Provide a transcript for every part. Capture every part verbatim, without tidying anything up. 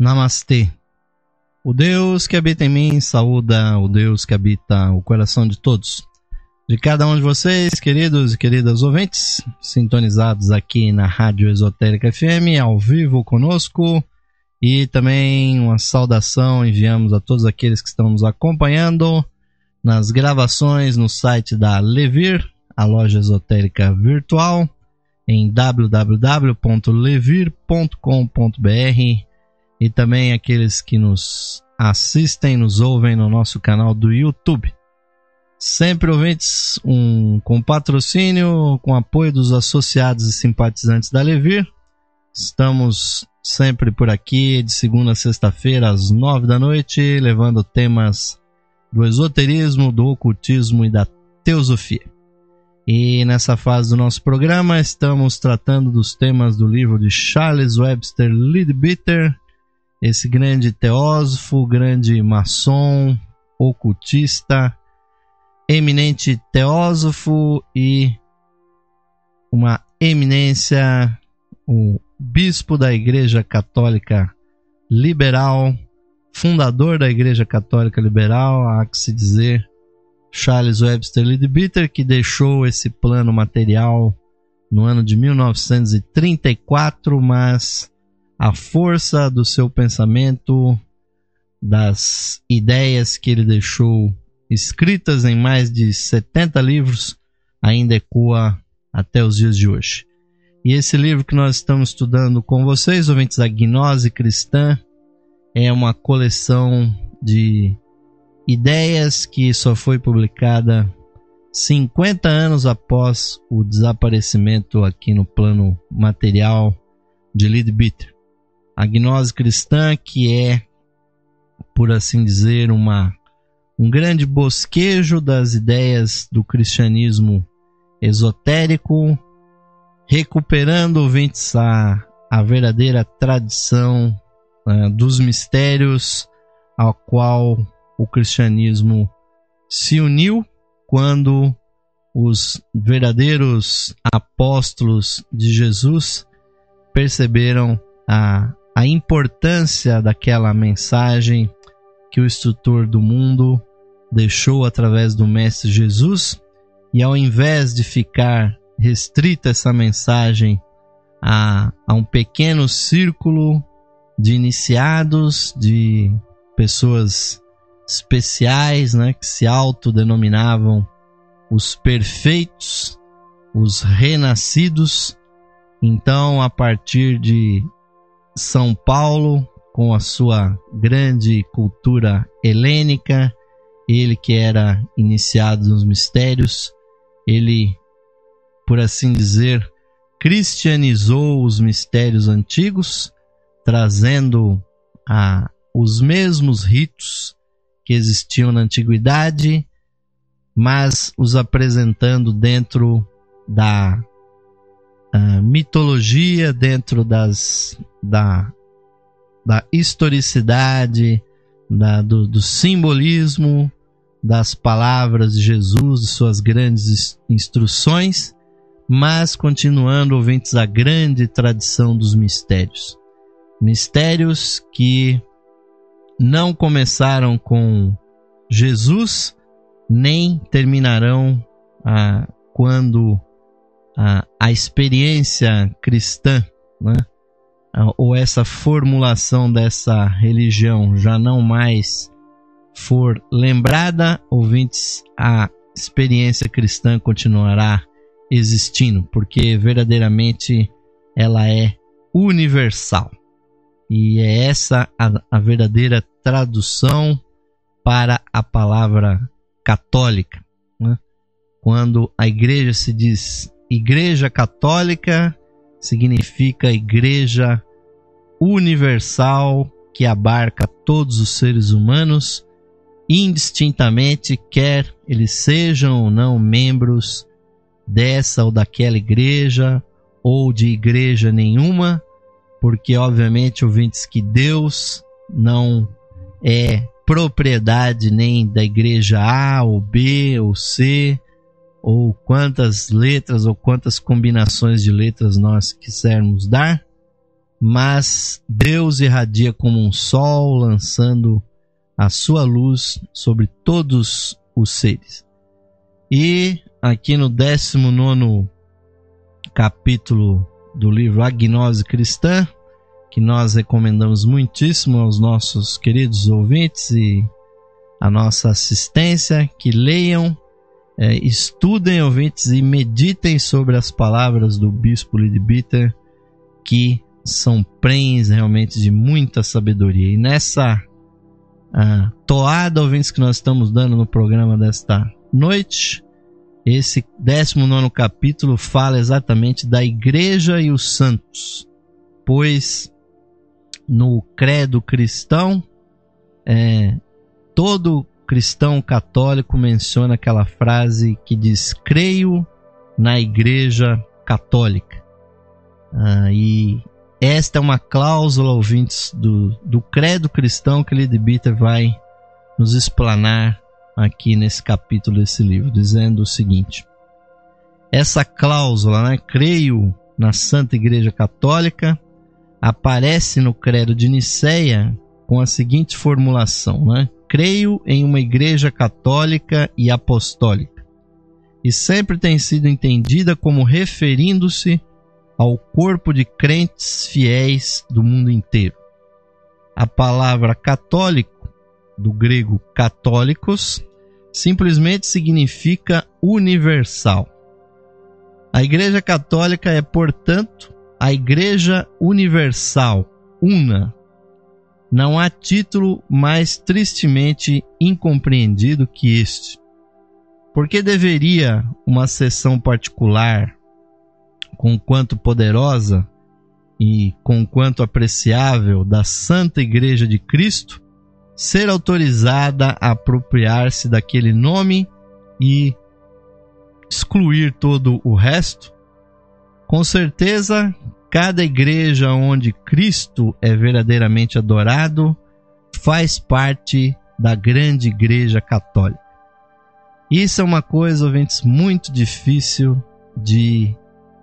Namastê. O Deus que habita em mim saúda o Deus que habita o coração de todos. De cada um de vocês, queridos e queridas ouvintes, sintonizados aqui na Rádio Esotérica F M, ao vivo conosco. E também uma saudação enviamos a todos aqueles que estão nos acompanhando nas gravações no site da Levir, a loja esotérica virtual, em w w w ponto levir ponto com ponto b r. E também aqueles que nos assistem, nos ouvem no nosso canal do YouTube. Sempre ouvintes, um, com patrocínio, com apoio dos associados e simpatizantes da Levir. Estamos sempre por aqui, de segunda a sexta-feira, às nove da noite, levando temas do esoterismo, do ocultismo e da teosofia. E nessa fase do nosso programa, estamos tratando dos temas do livro de Charles Webster Leadbeater, esse grande teósofo, grande maçom, ocultista, eminente teósofo e uma eminência, o bispo da Igreja Católica Liberal, fundador da Igreja Católica Liberal, há que se dizer, Charles Webster Leadbeater, que deixou esse plano material no ano de mil novecentos e trinta e quatro, mas a força do seu pensamento, das ideias que ele deixou escritas em mais de setenta livros, ainda ecoa até os dias de hoje. E esse livro que nós estamos estudando com vocês, ouvintes da Gnose Cristã, é uma coleção de ideias que só foi publicada cinquenta anos após o desaparecimento aqui no plano material de Leadbeater. A Gnose Cristã, que é, por assim dizer, uma, um grande bosquejo das ideias do cristianismo esotérico, recuperando, ouvintes, a, a verdadeira tradição uh, dos mistérios ao qual o cristianismo se uniu quando os verdadeiros apóstolos de Jesus perceberam a a importância daquela mensagem que o instrutor do mundo deixou através do Mestre Jesus, e ao invés de ficar restrita essa mensagem a, a um pequeno círculo de iniciados, de pessoas especiais, né, que se autodenominavam os perfeitos, os renascidos, então a partir de São Paulo, com a sua grande cultura helênica, ele que era iniciado nos mistérios, ele, por assim dizer, cristianizou os mistérios antigos, trazendo a, os mesmos ritos que existiam na antiguidade, mas os apresentando dentro da a mitologia, dentro das, da, da historicidade, da, do, do simbolismo, das palavras de Jesus, de suas grandes instruções, mas continuando, ouvintes, a grande tradição dos mistérios. Mistérios que não começaram com Jesus, nem terminarão ah, quando A, a experiência cristã, né, ou essa formulação dessa religião já não mais for lembrada, ouvintes, a experiência cristã continuará existindo, porque verdadeiramente ela é universal. E é essa a, a verdadeira tradução para a palavra católica, né? Quando a igreja se diz Igreja Católica, significa Igreja Universal, que abarca todos os seres humanos, indistintamente, quer eles sejam ou não membros dessa ou daquela igreja, ou de igreja nenhuma, porque obviamente, ouvintes, que Deus não é propriedade nem da igreja A, ou B, ou C, ou quantas letras ou quantas combinações de letras nós quisermos dar, mas Deus irradia como um sol, lançando a sua luz sobre todos os seres. E aqui no décimo nono capítulo do livro A Gnose Cristã, que nós recomendamos muitíssimo aos nossos queridos ouvintes e a nossa assistência, que leiam, é, estudem, ouvintes, e meditem sobre as palavras do Bispo Leadbeater, que são prenhes realmente de muita sabedoria. E nessa ah, toada, ouvintes, que nós estamos dando no programa desta noite, esse décimo nono capítulo fala exatamente da Igreja e os santos, pois no credo cristão, é, todo cristão católico menciona aquela frase que diz: creio na Igreja Católica. Ah, e esta é uma cláusula, ouvintes, do, do credo cristão que Leadbeater vai nos explanar aqui nesse capítulo desse livro, dizendo o seguinte: essa cláusula, né, creio na Santa Igreja Católica, aparece no credo de Niceia com a seguinte formulação, né? Creio em uma igreja católica e apostólica, e sempre tem sido entendida como referindo-se ao corpo de crentes fiéis do mundo inteiro. A palavra católico, do grego católicos, simplesmente significa universal. A Igreja Católica é, portanto, a Igreja Universal, una. Não há título mais tristemente incompreendido que este. Por que deveria uma seção particular, conquanto poderosa e conquanto apreciável, da Santa Igreja de Cristo, ser autorizada a apropriar-se daquele nome e excluir todo o resto? Com certeza, cada igreja onde Cristo é verdadeiramente adorado faz parte da grande Igreja Católica. Isso é uma coisa, ouvintes, muito difícil de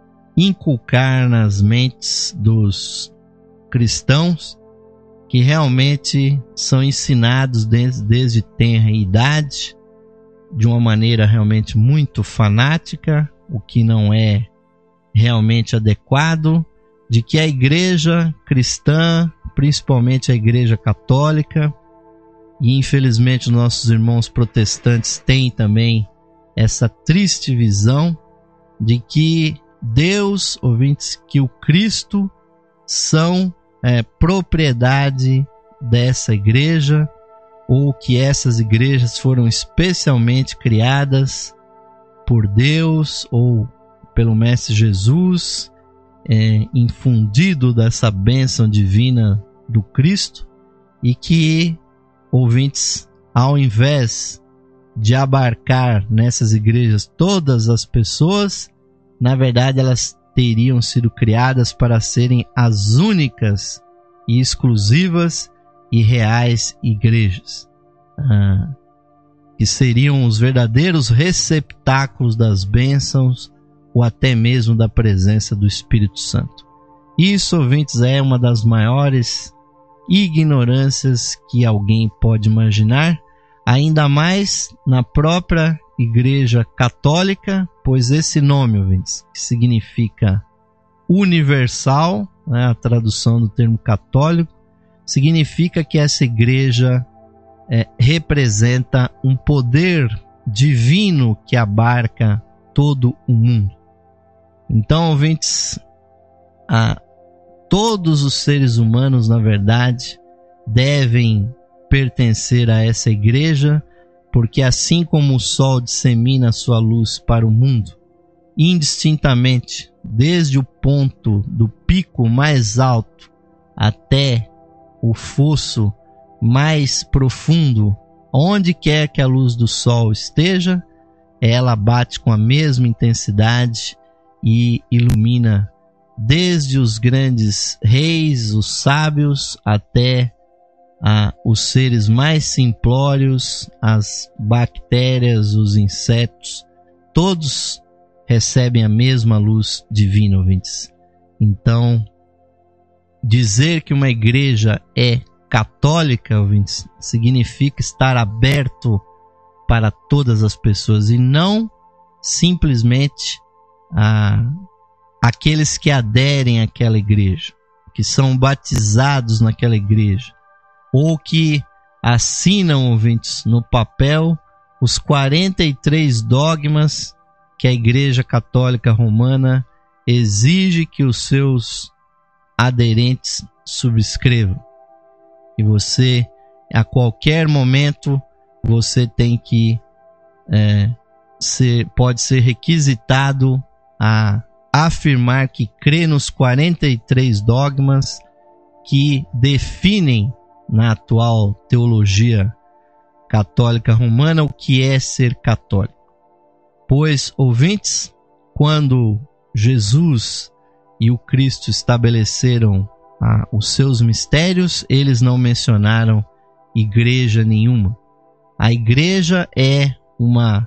inculcar nas mentes dos cristãos, que realmente são ensinados desde, desde tenra idade, de uma maneira realmente muito fanática, o que não é realmente adequado, de que a igreja cristã, principalmente a Igreja Católica, e infelizmente nossos irmãos protestantes têm também essa triste visão de que Deus, ouvintes, que o Cristo são é, propriedade dessa igreja, ou que essas igrejas foram especialmente criadas por Deus ou pelo Mestre Jesus, é, infundido dessa bênção divina do Cristo, e que, ouvintes, ao invés de abarcar nessas igrejas todas as pessoas, na verdade elas teriam sido criadas para serem as únicas e exclusivas e reais igrejas, ah, que seriam os verdadeiros receptáculos das bênçãos ou até mesmo da presença do Espírito Santo. Isso, ouvintes, é uma das maiores ignorâncias que alguém pode imaginar, ainda mais na própria Igreja Católica, pois esse nome, ouvintes, que significa universal, né, a tradução do termo católico, significa que essa igreja é, representa um poder divino que abarca todo o mundo. Então, ouvintes, a, todos os seres humanos, na verdade, devem pertencer a essa igreja, porque assim como o sol dissemina sua luz para o mundo, indistintamente, desde o ponto do pico mais alto até o fosso mais profundo, onde quer que a luz do sol esteja, ela bate com a mesma intensidade e ilumina desde os grandes reis, os sábios, até ah, os seres mais simplórios, as bactérias, os insetos, todos recebem a mesma luz divina, ouvintes. Então, dizer que uma igreja é católica, ouvintes, significa estar aberto para todas as pessoas e não simplesmente a, aqueles que aderem àquela igreja, que são batizados naquela igreja, ou que assinam, ouvintes, no papel os quarenta e três dogmas que a Igreja Católica Romana exige que os seus aderentes subscrevam. E você, a qualquer momento, você tem que é, ser, pode ser requisitado a afirmar que crê nos quarenta e três dogmas que definem na atual teologia católica romana o que é ser católico. Pois, ouvintes, quando Jesus e o Cristo estabeleceram ah, os seus mistérios, eles não mencionaram igreja nenhuma. A igreja é uma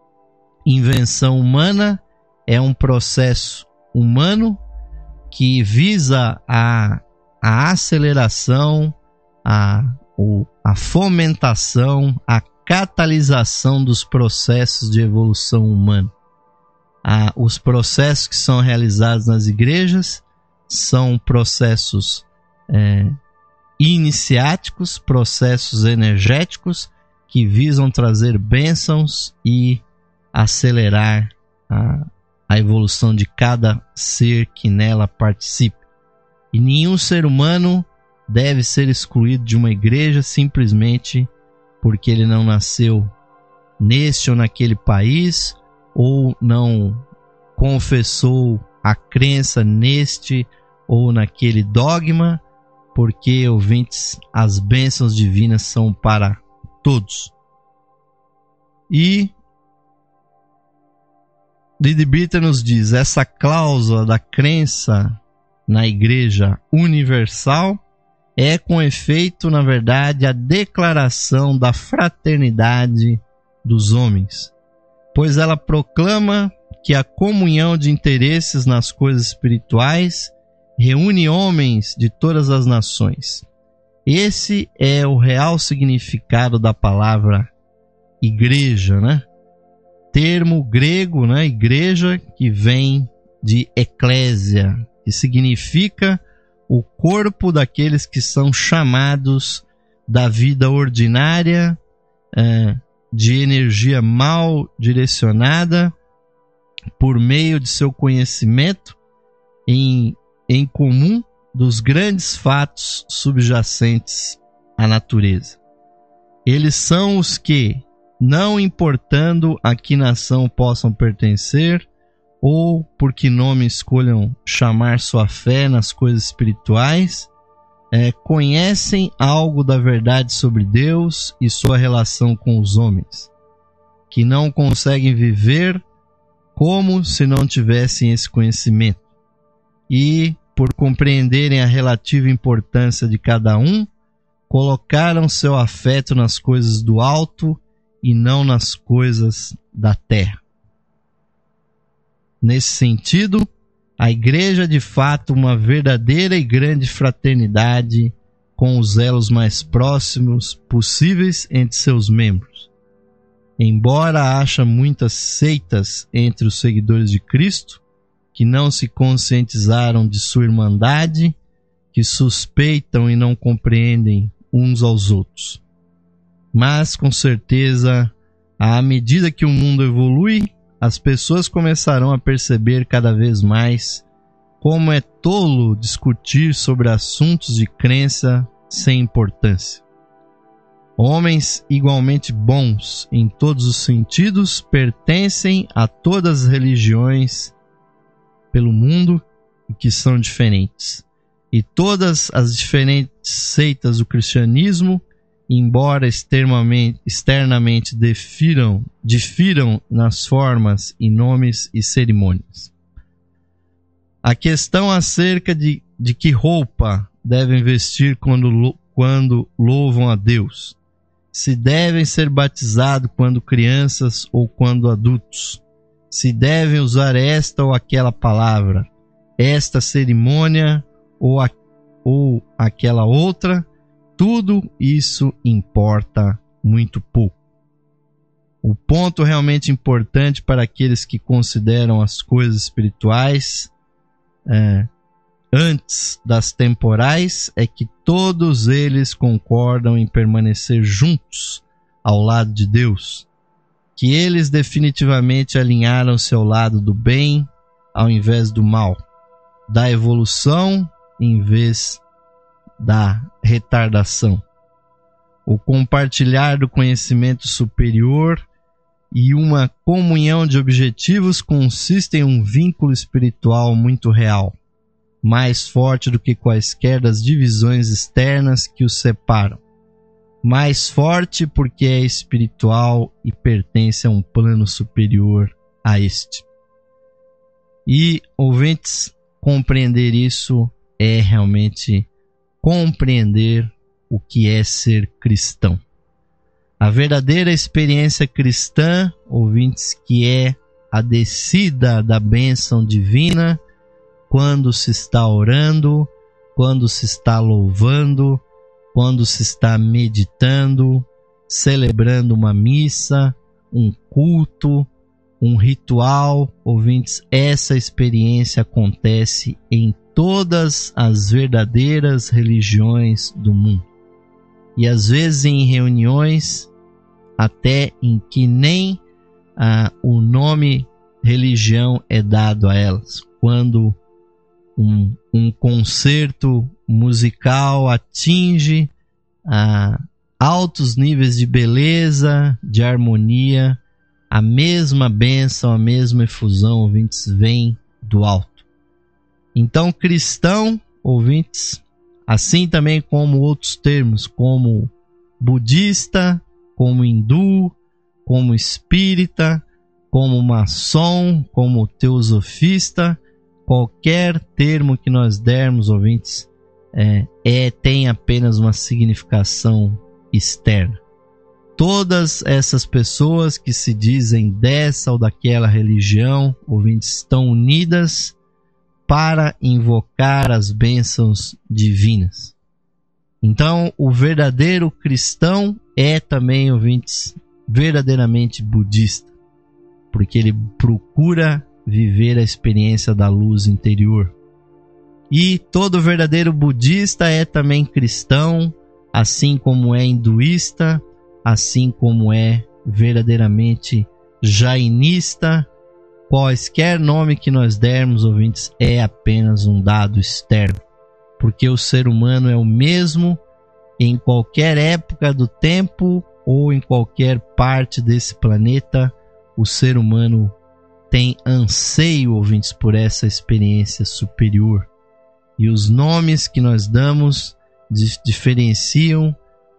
invenção humana, é um processo humano que visa a, a aceleração, a, o, a fomentação, a catalisação dos processos de evolução humana. Ah, os processos que são realizados nas igrejas são processos é, iniciáticos, processos energéticos que visam trazer bênçãos e acelerar a, a evolução de cada ser que nela participe. E nenhum ser humano deve ser excluído de uma igreja simplesmente porque ele não nasceu neste ou naquele país, ou não confessou a crença neste ou naquele dogma, porque, ouvintes, as bênçãos divinas são para todos. E Leadbeater nos diz, essa cláusula da crença na Igreja Universal é com efeito, na verdade, a declaração da fraternidade dos homens, pois ela proclama que a comunhão de interesses nas coisas espirituais reúne homens de todas as nações. Esse é o real significado da palavra igreja, né? Termo grego, né? Igreja, que vem de eclésia, que significa o corpo daqueles que são chamados da vida ordinária, é, de energia mal direcionada, por meio de seu conhecimento em, em comum dos grandes fatos subjacentes à natureza. Eles são os que, não importando a que nação possam pertencer, ou por que nome escolham chamar sua fé nas coisas espirituais, é, conhecem algo da verdade sobre Deus e sua relação com os homens, que não conseguem viver como se não tivessem esse conhecimento. E, por compreenderem a relativa importância de cada um, colocaram seu afeto nas coisas do alto e não nas coisas da terra. Nesse sentido, a igreja é de fato uma verdadeira e grande fraternidade com os elos mais próximos possíveis entre seus membros. Embora haja muitas seitas entre os seguidores de Cristo, que não se conscientizaram de sua irmandade, que suspeitam e não compreendem uns aos outros. Mas, com certeza, à medida que o mundo evolui, as pessoas começarão a perceber cada vez mais como é tolo discutir sobre assuntos de crença sem importância. Homens igualmente bons em todos os sentidos pertencem a todas as religiões pelo mundo e que são diferentes. E todas as diferentes seitas do cristianismo, embora externamente, externamente difiram, difiram nas formas e nomes e cerimônias. A questão acerca de, de que roupa devem vestir quando, quando louvam a Deus, se devem ser batizados quando crianças ou quando adultos, se devem usar esta ou aquela palavra, esta cerimônia ou, a, ou aquela outra, tudo isso importa muito pouco. O ponto realmente importante para aqueles que consideram as coisas espirituais é, antes das temporais é que todos eles concordam em permanecer juntos ao lado de Deus, que eles definitivamente alinharam-se ao lado do bem ao invés do mal, da evolução em vez da retardação. O compartilhar do conhecimento superior e uma comunhão de objetivos consistem em um vínculo espiritual muito real, mais forte do que quaisquer das divisões externas que os separam. Mais forte porque é espiritual e pertence a um plano superior a este. E, ouvintes, compreender isso é realmente compreender o que é ser cristão. A verdadeira experiência cristã, ouvintes, que é a descida da bênção divina quando se está orando, quando se está louvando, quando se está meditando, celebrando uma missa, um culto, um ritual, ouvintes, essa experiência acontece em todas as verdadeiras religiões do mundo. E às vezes em reuniões até em que nem ah, o nome religião é dado a elas. Quando um, um concerto musical atinge ah, altos níveis de beleza, de harmonia, a mesma bênção, a mesma efusão, ouvintes, vem do alto. Então, cristão, ouvintes, assim também como outros termos, como budista, como hindu, como espírita, como maçom, como teosofista, qualquer termo que nós dermos, ouvintes, é, é, tem apenas uma significação externa. Todas essas pessoas que se dizem dessa ou daquela religião, ouvintes, estão unidas para invocar as bênçãos divinas. Então, o verdadeiro cristão é também, ouvintes, verdadeiramente budista, porque ele procura viver a experiência da luz interior. E todo verdadeiro budista é também cristão, assim como é hinduísta, assim como é verdadeiramente jainista. Quaisquer nome que nós dermos, ouvintes, é apenas um dado externo, porque o ser humano é o mesmo em qualquer época do tempo ou em qualquer parte desse planeta. O ser humano tem anseio, ouvintes, por essa experiência superior. E os nomes que nós damos diferenciam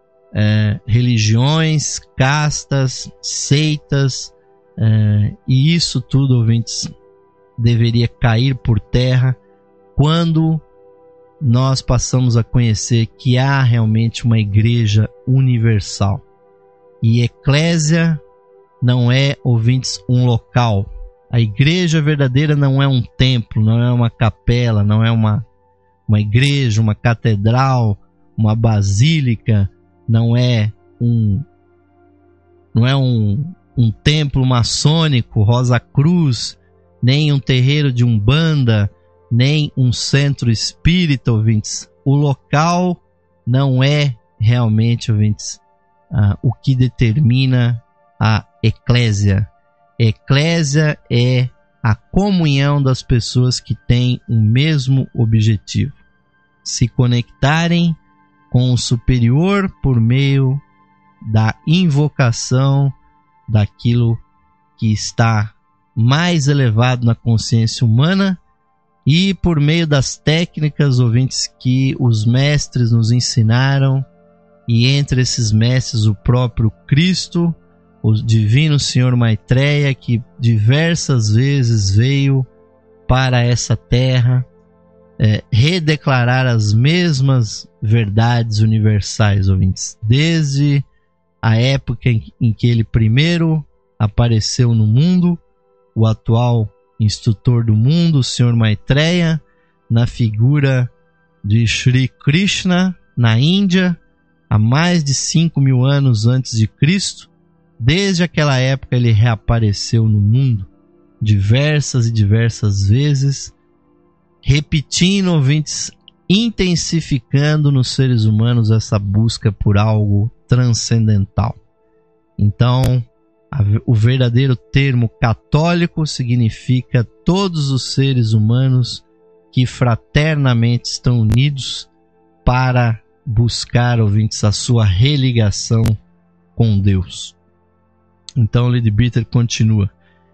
é, religiões, castas, seitas, é, e isso tudo, ouvintes, deveria cair por terra quando nós passamos a conhecer que há realmente uma igreja universal. E eclésia não é, ouvintes, um local. A igreja verdadeira não é um templo, não é uma capela, não é uma, uma igreja, uma catedral, uma basílica, não é um, não é um, um templo maçônico, Rosa Cruz, nem um terreiro de Umbanda, nem um centro espírita, ouvintes. O local não é realmente, ouvintes, ah, o que determina a eclésia. Eclésia é a comunhão das pessoas que têm o mesmo objetivo: se conectarem com o superior por meio da invocação daquilo que está mais elevado na consciência humana e por meio das técnicas, ouvintes, que os mestres nos ensinaram, e entre esses mestres o próprio Cristo, o divino Senhor Maitreya, que diversas vezes veio para essa terra é, redeclarar as mesmas verdades universais, ouvintes, desde a época em, em que ele primeiro apareceu no mundo, o atual instrutor do mundo, o Senhor Maitreya, na figura de Shri Krishna na Índia, há mais de cinco mil anos antes de Cristo. Desde aquela época ele reapareceu no mundo diversas e diversas vezes, repetindo, ouvintes, intensificando nos seres humanos essa busca por algo transcendental. Então, a, o verdadeiro termo católico significa todos os seres humanos que fraternamente estão unidos para buscar, ouvintes, a sua religação com Deus. Então, Leadbeater continua: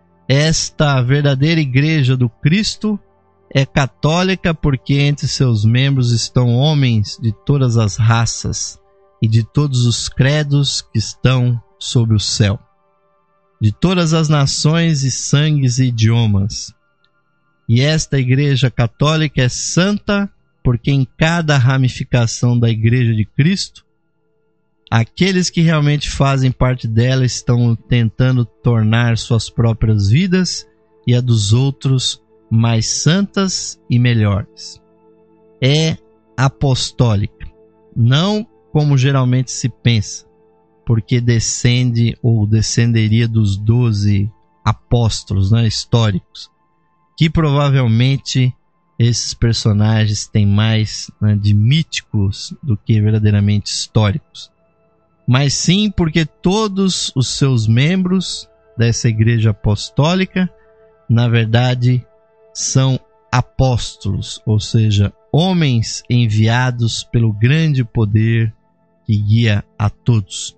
esta verdadeira igreja do Cristo é católica porque entre seus membros estão homens de todas as raças e de todos os credos que estão sob o céu, de todas as nações e sangues e idiomas. E esta igreja católica é santa porque em cada ramificação da igreja de Cristo, aqueles que realmente fazem parte dela estão tentando tornar suas próprias vidas e a dos outros mais santas e melhores. É apostólica, não como geralmente se pensa, porque descende ou descenderia dos doze apóstolos, né, históricos, que provavelmente esses personagens têm mais, né, de míticos do que verdadeiramente históricos. Mas sim porque todos os seus membros dessa igreja apostólica, na verdade, são apóstolos, ou seja, homens enviados pelo grande poder que guia a todos.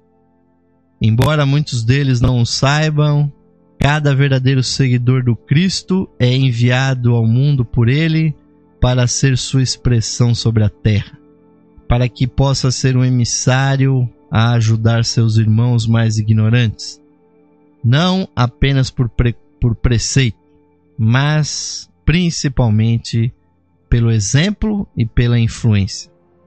Embora muitos deles não o saibam, cada verdadeiro seguidor do Cristo é enviado ao mundo por ele para ser sua expressão sobre a terra, para que possa ser um emissário a ajudar seus irmãos mais ignorantes, não apenas por, pre, por preceito, mas principalmente pelo exemplo e pela influência.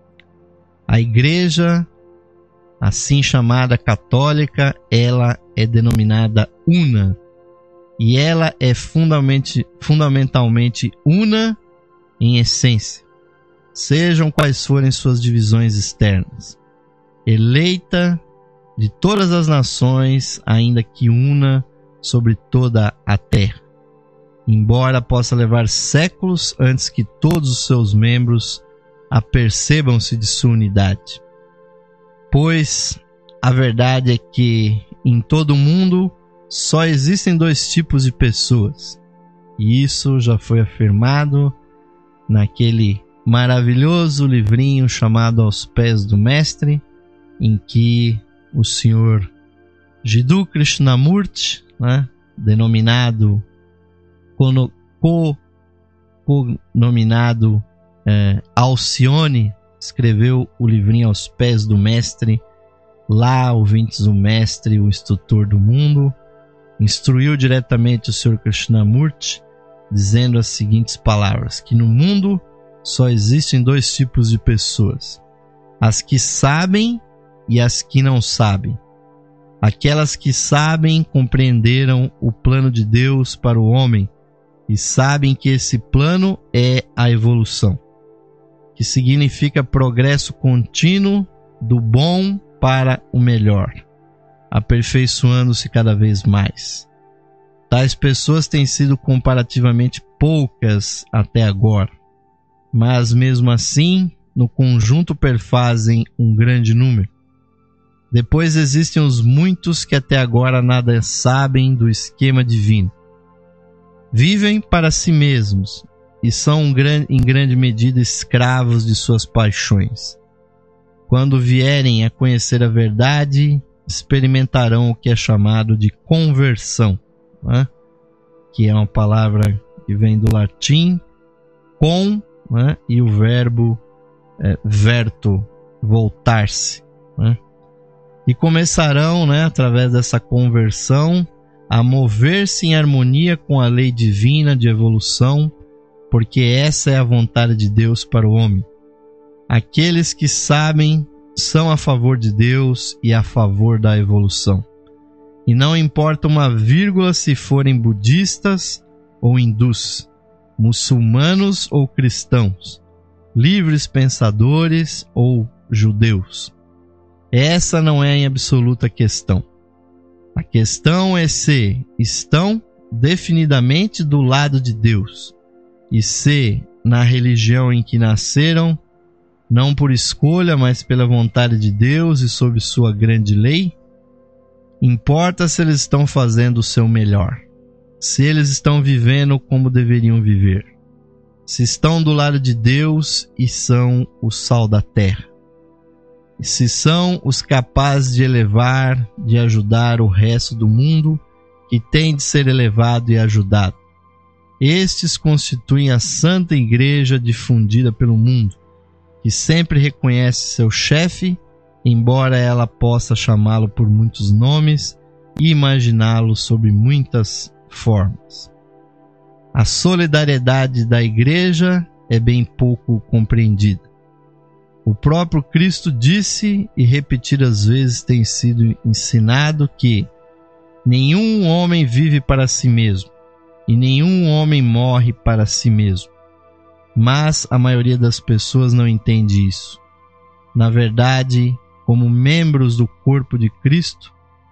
A igreja, assim chamada católica, ela é denominada una, e ela é fundamentalmente, fundamentalmente una em essência, sejam quais forem suas divisões externas. Eleita de todas as nações, ainda que una sobre toda a terra, embora possa levar séculos antes que todos os seus membros apercebam-se de sua unidade. Pois a verdade é que em todo o mundo só existem dois tipos de pessoas, e isso já foi afirmado naquele maravilhoso livrinho chamado Aos Pés do Mestre, em que o senhor Jiddu Krishnamurti, né, denominado co-nominado é, Alcione, escreveu o livrinho Aos Pés do Mestre. Lá, ouvintes, o mestre, o instrutor do mundo, instruiu diretamente o senhor Krishnamurti, dizendo as seguintes palavras: que no mundo só existem dois tipos de pessoas, as que sabem e as que não sabem. Aquelas que sabem compreenderam o plano de Deus para o homem e sabem que esse plano é a evolução, que significa progresso contínuo do bom para o melhor, aperfeiçoando-se cada vez mais. Tais pessoas têm sido comparativamente poucas até agora, mas mesmo assim, no conjunto perfazem um grande número. Depois existem os muitos que até agora nada sabem do esquema divino. Vivem para si mesmos e são em grande medida escravos de suas paixões. Quando vierem a conhecer a verdade, experimentarão o que é chamado de conversão, né? Que é uma palavra que vem do latim com, né? E o verbo é, verto, voltar-se, né? E começarão, né, através dessa conversão, a mover-se em harmonia com a lei divina de evolução, porque essa é a vontade de Deus para o homem. Aqueles que sabem são a favor de Deus e a favor da evolução. E não importa uma vírgula se forem budistas ou hindus, muçulmanos ou cristãos, livres pensadores ou judeus. Essa não é em absoluta questão. A questão é se estão definidamente do lado de Deus e se, na religião em que nasceram, não por escolha, mas pela vontade de Deus e sob sua grande lei, importa se eles estão fazendo o seu melhor, se eles estão vivendo como deveriam viver, se estão do lado de Deus e são o sal da terra, e se são os capazes de elevar, de ajudar o resto do mundo que tem de ser elevado e ajudado. Estes constituem a Santa Igreja difundida pelo mundo, que sempre reconhece seu chefe, embora ela possa chamá-lo por muitos nomes e imaginá-lo sob muitas formas. A solidariedade da Igreja é bem pouco compreendida. O próprio Cristo disse, e repetidas vezes tem sido ensinado, que nenhum homem vive para si mesmo, e nenhum homem morre para si mesmo. Mas a maioria das pessoas não entende isso. Na verdade, como membros do corpo de Cristo,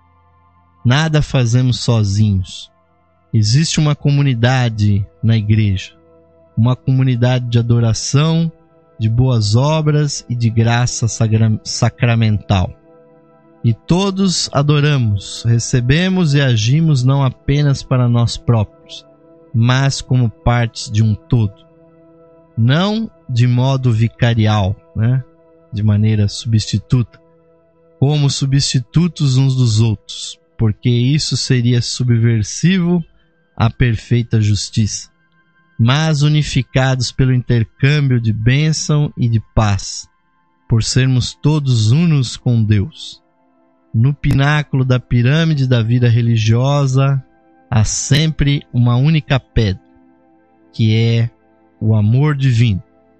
nada fazemos sozinhos. Existe uma comunidade na igreja, uma comunidade de adoração, de boas obras e de graça sacramental. E todos adoramos, recebemos e agimos não apenas para nós próprios, mas como partes de um todo. Não de modo vicarial, né? De maneira substituta, como substitutos uns dos outros, porque isso seria subversivo à perfeita justiça, mas unificados pelo intercâmbio de bênção e de paz, por sermos todos unos com Deus. No pináculo da pirâmide da vida religiosa há sempre uma única pedra, que é o amor divino.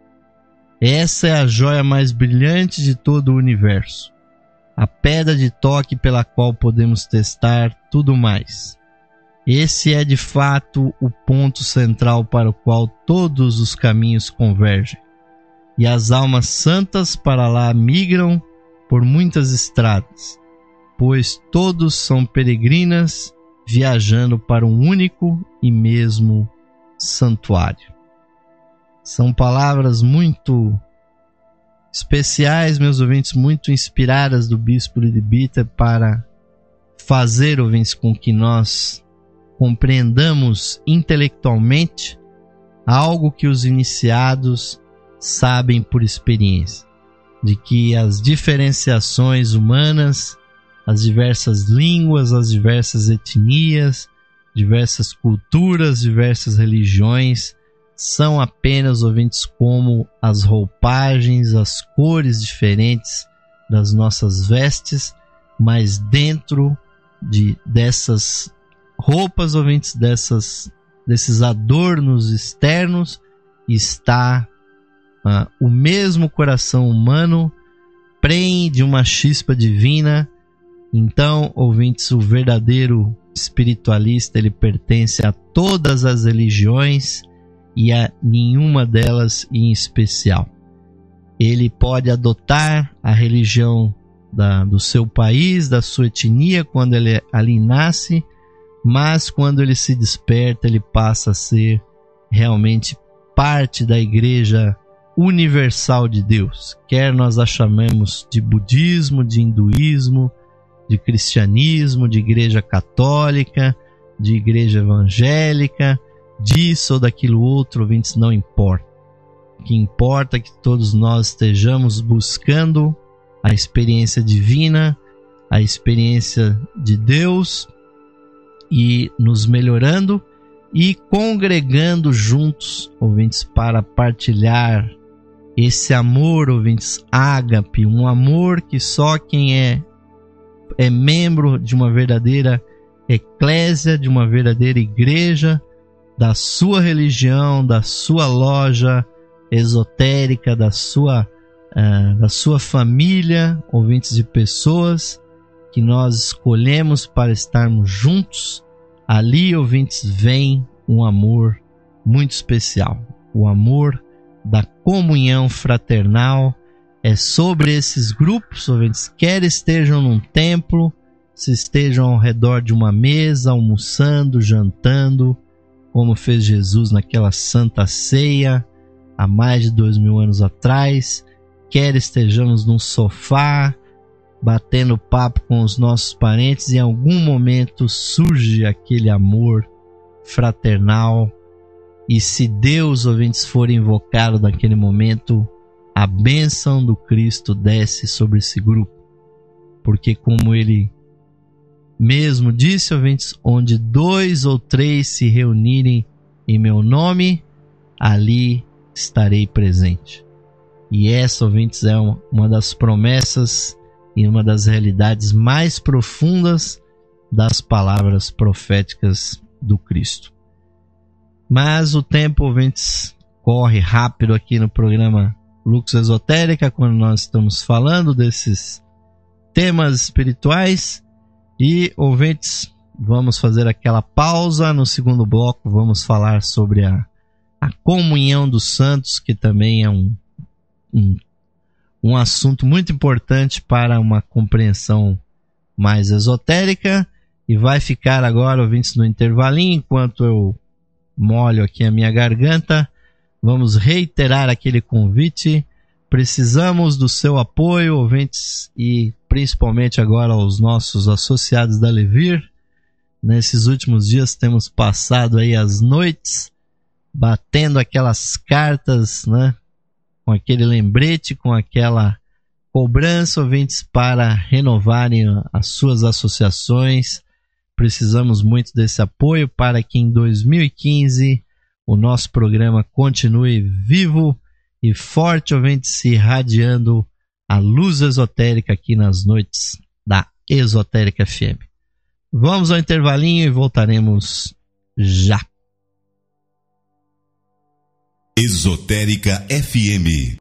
Essa é a joia mais brilhante de todo o universo, a pedra de toque pela qual podemos testar tudo mais. Esse é de fato o ponto central para o qual todos os caminhos convergem, e as almas santas para lá migram por muitas estradas, pois todos são peregrinas viajando para um único e mesmo santuário. São palavras muito especiais, meus ouvintes, muito inspiradas do bispo Leadbeater para fazer, ouvintes, com que nós compreendamos intelectualmente algo que os iniciados sabem por experiência, de que as diferenciações humanas, as diversas línguas, as diversas etnias, diversas culturas, diversas religiões, são apenas, ouvintes, como as roupagens, as cores diferentes das nossas vestes, mas dentro de dessas roupas, ouvintes, dessas, desses adornos externos, está ah, o mesmo coração humano, prenhe de uma chispa divina. Então, ouvintes, o verdadeiro espiritualista, ele pertence a todas as religiões e a nenhuma delas em especial. Ele pode adotar a religião da, do seu país, da sua etnia, quando ele ali nasce, mas quando ele se desperta, ele passa a ser realmente parte da Igreja Universal de Deus. Quer nós a chamemos de budismo, de hinduísmo, de cristianismo, de Igreja Católica, de Igreja Evangélica, disso ou daquilo outro, ouvintes, não importa. O que importa é que todos nós estejamos buscando a experiência divina, a experiência de Deus, e nos melhorando e congregando juntos, ouvintes, para partilhar esse amor, ouvintes, ágape, um amor que só quem é, é membro de uma verdadeira eclésia, de uma verdadeira igreja, da sua religião, da sua loja esotérica, da sua, uh, da sua família, ouvintes, de pessoas que nós escolhemos para estarmos juntos. Ali, ouvintes, vem um amor muito especial, o amor da comunhão fraternal. É sobre esses grupos, ouvintes, quer estejam num templo, se estejam ao redor de uma mesa, almoçando, jantando, como fez Jesus naquela santa ceia, há mais de dois mil anos atrás, quer estejamos num sofá, batendo papo com os nossos parentes, e em algum momento surge aquele amor fraternal, e se Deus, ouvintes, for invocado naquele momento, a bênção do Cristo desce sobre esse grupo, porque como ele mesmo disse, ouvintes, onde dois ou três se reunirem em meu nome, ali estarei presente. E essa, ouvintes, é uma das promessas e uma das realidades mais profundas das palavras proféticas do Cristo. Mas o tempo, ouvintes, corre rápido aqui no programa Lux Esotérica, quando nós estamos falando desses temas espirituais. E, ouvintes, vamos fazer aquela pausa. No segundo bloco vamos falar sobre a, a comunhão dos santos, que também é um, um, um assunto muito importante para uma compreensão mais esotérica. E vai ficar agora, ouvintes, no intervalinho, enquanto eu molho aqui a minha garganta. Vamos reiterar aquele convite. Precisamos do seu apoio, ouvintes, e principalmente agora aos nossos associados da Levir. Nesses últimos dias temos passado aí as noites batendo aquelas cartas, né, com aquele lembrete, com aquela cobrança, ouvintes, para renovarem as suas associações. Precisamos muito desse apoio para que em dois mil e quinze o nosso programa continue vivo e forte, ouvintes, se irradiando a luz esotérica aqui nas noites da Esotérica F M. Vamos ao intervalinho e voltaremos já. Esotérica F M.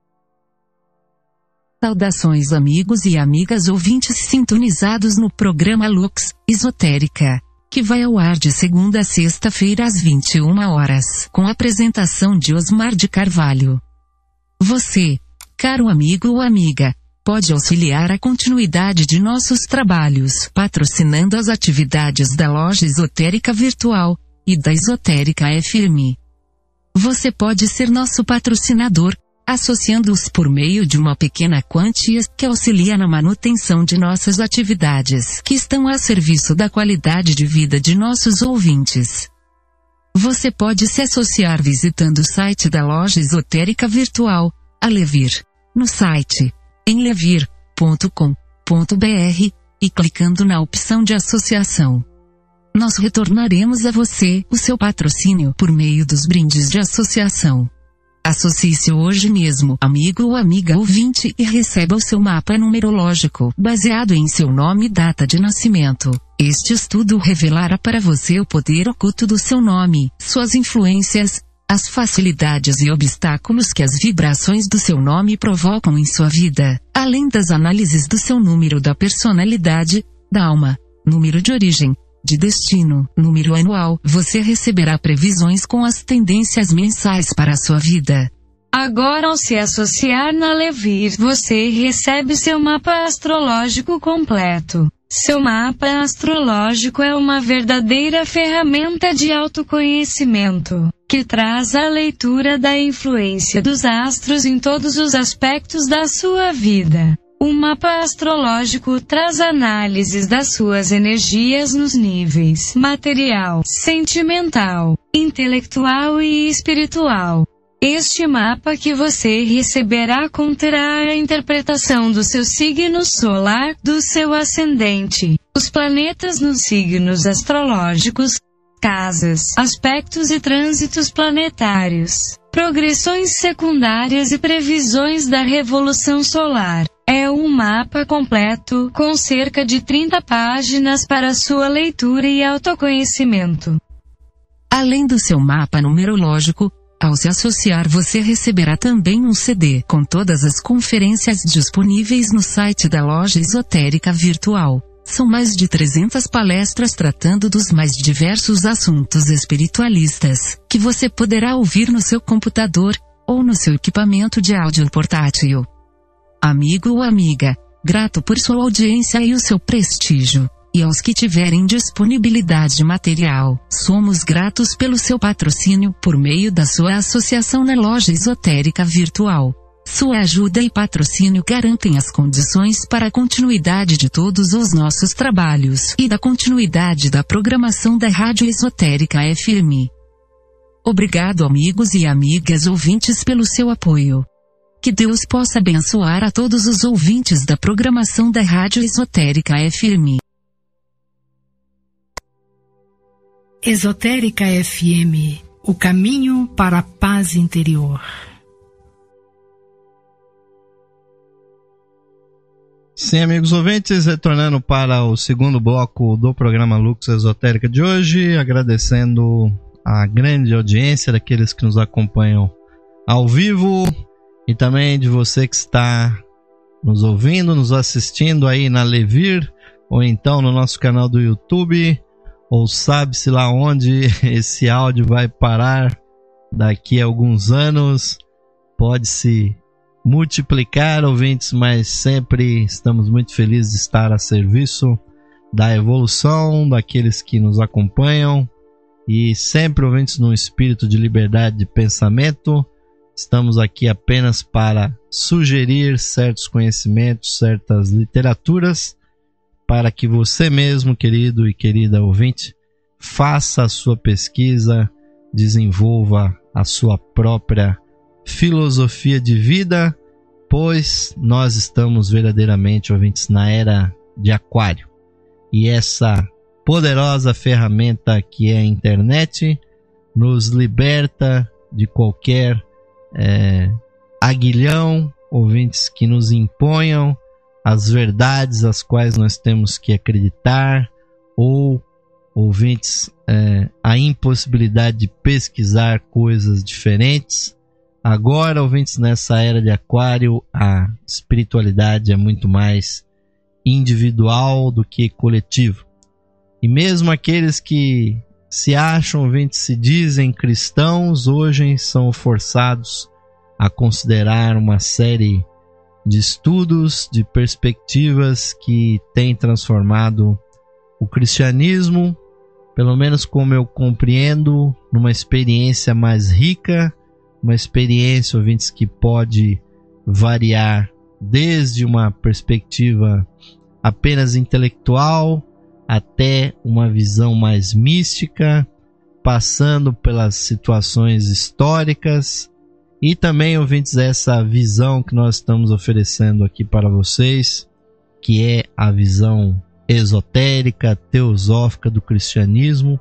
Saudações, amigos e amigas ouvintes sintonizados no programa Lux Esotérica, que vai ao ar de segunda a sexta-feira às vinte e uma horas, com a apresentação de Osmar de Carvalho. Você, caro amigo ou amiga, pode auxiliar a continuidade de nossos trabalhos, patrocinando as atividades da Loja Esotérica Virtual e da Esotérica F M. Você pode ser nosso patrocinador, associando-os por meio de uma pequena quantia que auxilia na manutenção de nossas atividades, que estão a serviço da qualidade de vida de nossos ouvintes. Você pode se associar visitando o site da Loja Esotérica Virtual, a Levir, no site em levir ponto com ponto b r e clicando na opção de associação. Nós retornaremos a você o seu patrocínio por meio dos brindes de associação. Associe-se hoje mesmo, amigo ou amiga ouvinte, e receba o seu mapa numerológico, baseado em seu nome e data de nascimento. Este estudo revelará para você o poder oculto do seu nome, suas influências, as facilidades e obstáculos que as vibrações do seu nome provocam em sua vida, além das análises do seu número da personalidade, da alma, número de origem, de destino, número anual. Você receberá previsões com as tendências mensais para a sua vida. Agora, ao se associar na Levir, você recebe seu mapa astrológico completo. Seu mapa astrológico é uma verdadeira ferramenta de autoconhecimento, que traz a leitura da influência dos astros em todos os aspectos da sua vida. O mapa astrológico traz análises das suas energias nos níveis material, sentimental, intelectual e espiritual. Este mapa que você receberá conterá a interpretação do seu signo solar, do seu ascendente, os planetas nos signos astrológicos, casas, aspectos e trânsitos planetários, progressões secundárias e previsões da revolução solar. É um mapa completo, com cerca de trinta páginas para sua leitura e autoconhecimento. Além do seu mapa numerológico, ao se associar você receberá também um C D com todas as conferências disponíveis no site da Loja Esotérica Virtual. São mais de trezentas palestras tratando dos mais diversos assuntos espiritualistas, que você poderá ouvir no seu computador, ou no seu equipamento de áudio portátil. Amigo ou amiga, grato por sua audiência e o seu prestígio. E aos que tiverem disponibilidade material, somos gratos pelo seu patrocínio por meio da sua associação na loja esotérica virtual. Sua ajuda e patrocínio garantem as condições para a continuidade de todos os nossos trabalhos e da continuidade da programação da Rádio Esotérica F M. Obrigado, amigos e amigas ouvintes, pelo seu apoio. Que Deus possa abençoar a todos os ouvintes da programação da Rádio Esotérica F M. Esotérica F M, o caminho para a paz interior. Sim, amigos ouvintes, retornando para o segundo bloco do programa Lux Esotérica de hoje, agradecendo a grande audiência daqueles que nos acompanham ao vivo e também de você que está nos ouvindo, nos assistindo aí na Levir ou então no nosso canal do YouTube, ou sabe-se lá onde esse áudio vai parar daqui a alguns anos. Pode se multiplicar, ouvintes, mas sempre estamos muito felizes de estar a serviço da evolução daqueles que nos acompanham e sempre, ouvintes, num espírito de liberdade de pensamento. Estamos aqui apenas para sugerir certos conhecimentos, certas literaturas, para que você mesmo, querido e querida ouvinte, faça a sua pesquisa, desenvolva a sua própria filosofia de vida, pois nós estamos verdadeiramente, ouvintes, na era de Aquário. E essa poderosa ferramenta que é a internet nos liberta de qualquer é, aguilhão, ouvintes, que nos imponham as verdades às quais nós temos que acreditar, ou, ouvintes, é, a impossibilidade de pesquisar coisas diferentes. Agora, ouvintes, nessa era de Aquário, a espiritualidade é muito mais individual do que coletivo. E mesmo aqueles que se acham, ouvintes, se dizem cristãos, hoje são forçados a considerar uma série de estudos, de perspectivas que têm transformado o cristianismo, pelo menos como eu compreendo, numa experiência mais rica, uma experiência, ouvintes, que pode variar desde uma perspectiva apenas intelectual até uma visão mais mística, passando pelas situações históricas. E também, ouvintes, essa visão que nós estamos oferecendo aqui para vocês, que é a visão esotérica, teosófica do cristianismo,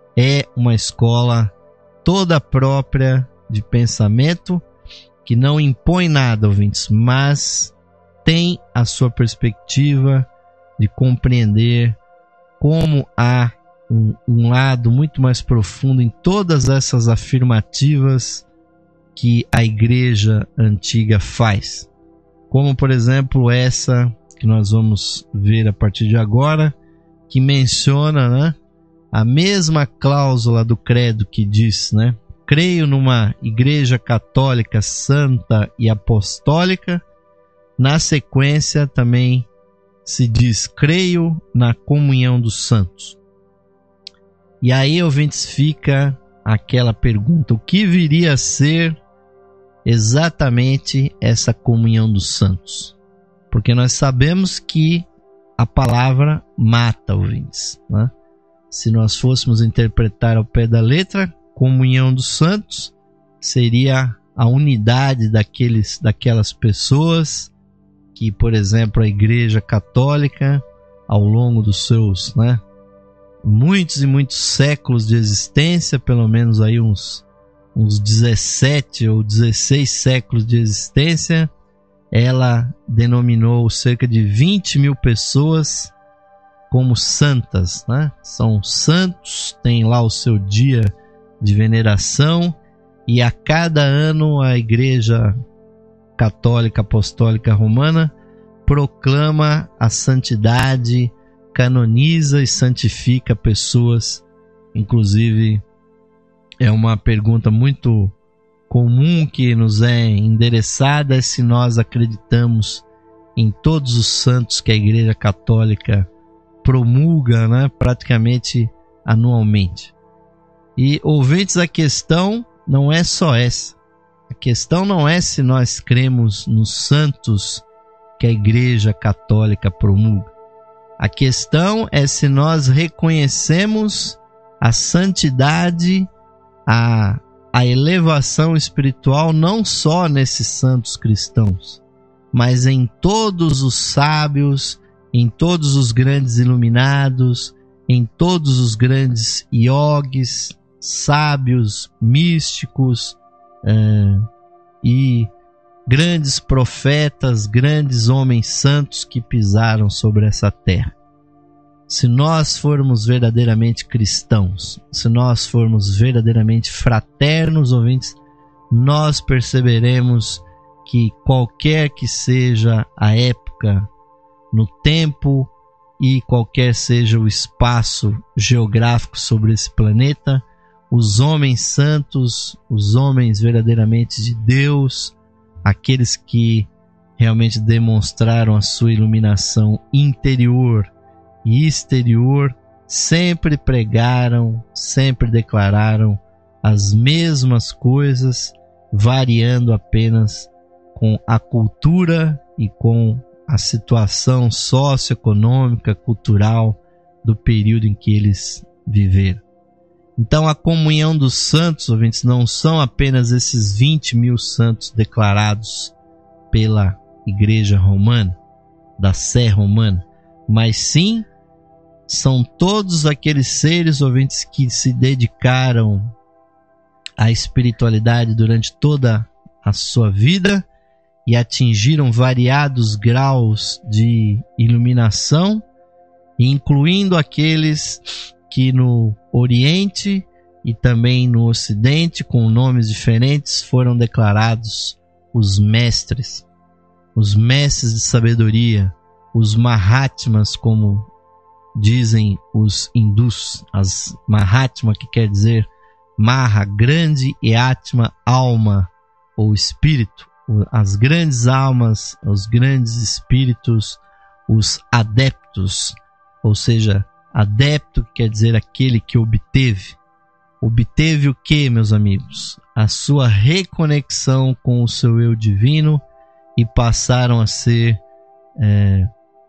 é uma escola toda própria de pensamento, que não impõe nada, ouvintes, mas tem a sua perspectiva de compreender como há um, um lado muito mais profundo em todas essas afirmativas que a igreja antiga faz, como por exemplo essa que nós vamos ver a partir de agora, que menciona, né, a mesma cláusula do credo que diz, né, creio numa igreja católica santa e apostólica. Na sequência também se diz creio na comunhão dos santos. E aí, ouvintes, fica aquela pergunta: o que viria a ser exatamente essa comunhão dos santos? Porque nós sabemos que a palavra mata, ouvintes, né? Se nós fôssemos interpretar ao pé da letra, comunhão dos santos seria a unidade daqueles, daquelas pessoas que, por exemplo, a Igreja Católica, ao longo dos seus, né, muitos e muitos séculos de existência, pelo menos aí uns uns dezessete ou dezesseis séculos de existência, ela denominou cerca de vinte mil pessoas como santas, né? São santos, tem lá o seu dia de veneração, e a cada ano a Igreja Católica Apostólica Romana proclama a santidade, canoniza e santifica pessoas. Inclusive, é uma pergunta muito comum que nos é endereçada é se nós acreditamos em todos os santos que a Igreja Católica promulga, né, praticamente anualmente. E, ouvintes, a questão não é só essa. A questão não é se nós cremos nos santos que a Igreja Católica promulga. A questão é se nós reconhecemos a santidade, a, a elevação espiritual não só nesses santos cristãos, mas em todos os sábios, em todos os grandes iluminados, em todos os grandes iogues, sábios, místicos é, e grandes profetas, grandes homens santos que pisaram sobre essa terra. Se nós formos verdadeiramente cristãos, se nós formos verdadeiramente fraternos, ouvintes, nós perceberemos que qualquer que seja a época, no tempo e qualquer seja o espaço geográfico sobre esse planeta, os homens santos, os homens verdadeiramente de Deus, aqueles que realmente demonstraram a sua iluminação interior e exterior, sempre pregaram, sempre declararam as mesmas coisas, variando apenas com a cultura e com a situação socioeconômica, cultural do período em que eles viveram. Então a comunhão dos santos, ouvintes, não são apenas esses vinte mil santos declarados pela Igreja Romana, da Sé Romana, mas sim são todos aqueles seres, ouvintes, que se dedicaram à espiritualidade durante toda a sua vida e atingiram variados graus de iluminação, incluindo aqueles que no Oriente e também no Ocidente, com nomes diferentes, foram declarados os mestres, os mestres de sabedoria, os Mahatmas, como dizem os hindus, as Mahatma, que quer dizer Maha, grande, e Atma, alma ou espírito, as grandes almas, os grandes espíritos, os adeptos, ou seja, adepto quer dizer aquele que obteve. Obteve o que, meus amigos? A sua reconexão com o seu eu divino e passaram a ser é,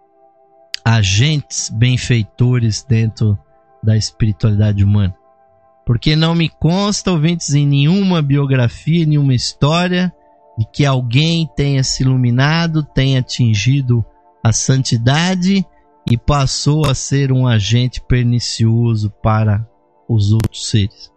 agentes benfeitores dentro da espiritualidade humana. Porque não me consta, ouvintes, em nenhuma biografia, nenhuma história, de que alguém tenha se iluminado, tenha atingido a santidade e passou a ser um agente pernicioso para os outros seres.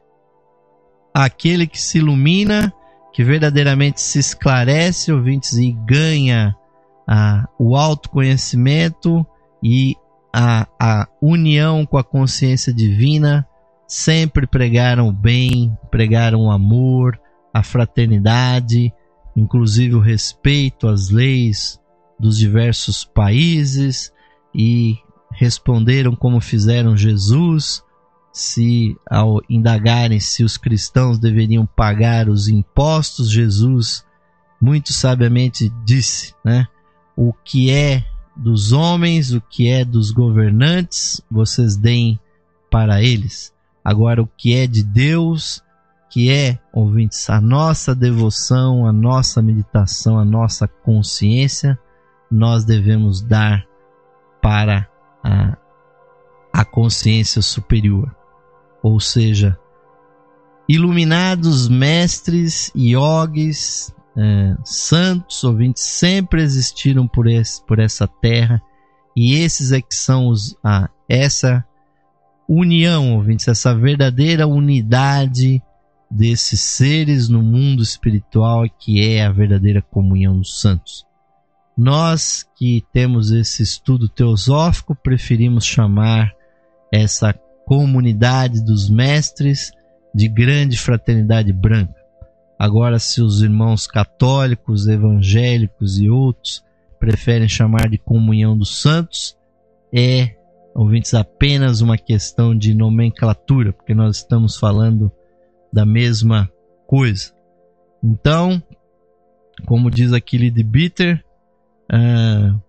Aquele que se ilumina, que verdadeiramente se esclarece, ouvintes, e ganha ah, o autoconhecimento e a, a união com a consciência divina, sempre pregaram o bem, pregaram o amor, a fraternidade, inclusive o respeito às leis dos diversos países, e responderam como fizeram Jesus, se ao indagarem se os cristãos deveriam pagar os impostos, Jesus muito sabiamente disse, né, o que é dos homens, o que é dos governantes, vocês deem para eles. Agora, o que é de Deus, que é, ouvintes, a nossa devoção, a nossa meditação, a nossa consciência, nós devemos dar para a, a consciência superior. Ou seja, iluminados mestres, iogues, é, santos, ouvintes, sempre existiram por, esse, por essa terra, e esses é que são os, a, essa união, ouvintes, essa verdadeira unidade desses seres no mundo espiritual, que é a verdadeira comunhão dos santos. Nós que temos esse estudo teosófico preferimos chamar essa comunidade dos mestres de grande fraternidade branca. Agora, se os irmãos católicos, evangélicos e outros preferem chamar de comunhão dos santos, é, ouvintes, apenas uma questão de nomenclatura, porque nós estamos falando da mesma coisa. Então, como diz aqui Leadbeater, uh,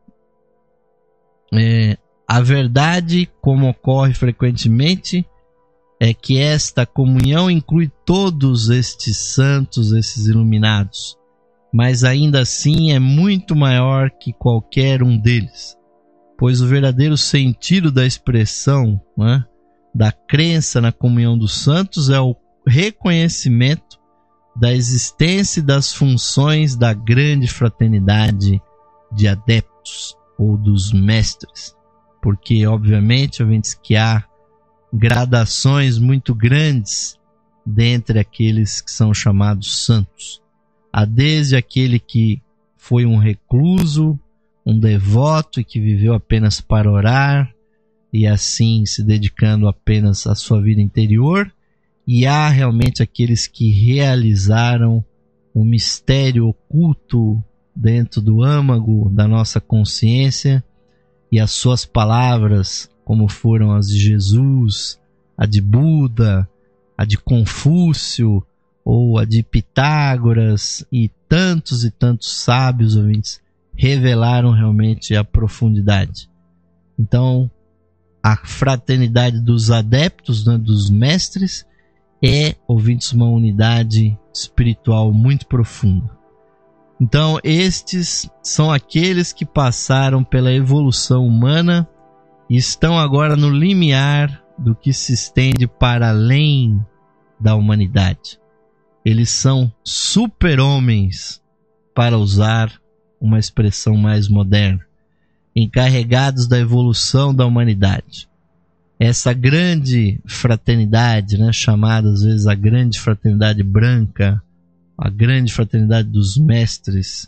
é, a verdade, como ocorre frequentemente, é que esta comunhão inclui todos estes santos, esses iluminados, mas ainda assim é muito maior que qualquer um deles, pois o verdadeiro sentido da expressão, né, da crença na comunhão dos santos é o reconhecimento da existência e das funções da grande fraternidade de adeptos ou dos mestres, porque obviamente, ouvintes, que há gradações muito grandes dentre aqueles que são chamados santos. Há desde aquele que foi um recluso, um devoto e que viveu apenas para orar e assim se dedicando apenas à sua vida interior, e há realmente aqueles que realizaram o mistério oculto dentro do âmago da nossa consciência, e as suas palavras, como foram as de Jesus, a de Buda, a de Confúcio, ou a de Pitágoras, e tantos e tantos sábios ouvintes, revelaram realmente a profundidade. Então, a fraternidade dos adeptos, né, dos mestres, é, ouvintes, uma unidade espiritual muito profunda. Então, estes são aqueles que passaram pela evolução humana e estão agora no limiar do que se estende para além da humanidade. Eles são super-homens, para usar uma expressão mais moderna, encarregados da evolução da humanidade. Essa grande fraternidade, né, chamada às vezes a grande fraternidade branca, a grande fraternidade dos mestres,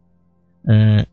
é,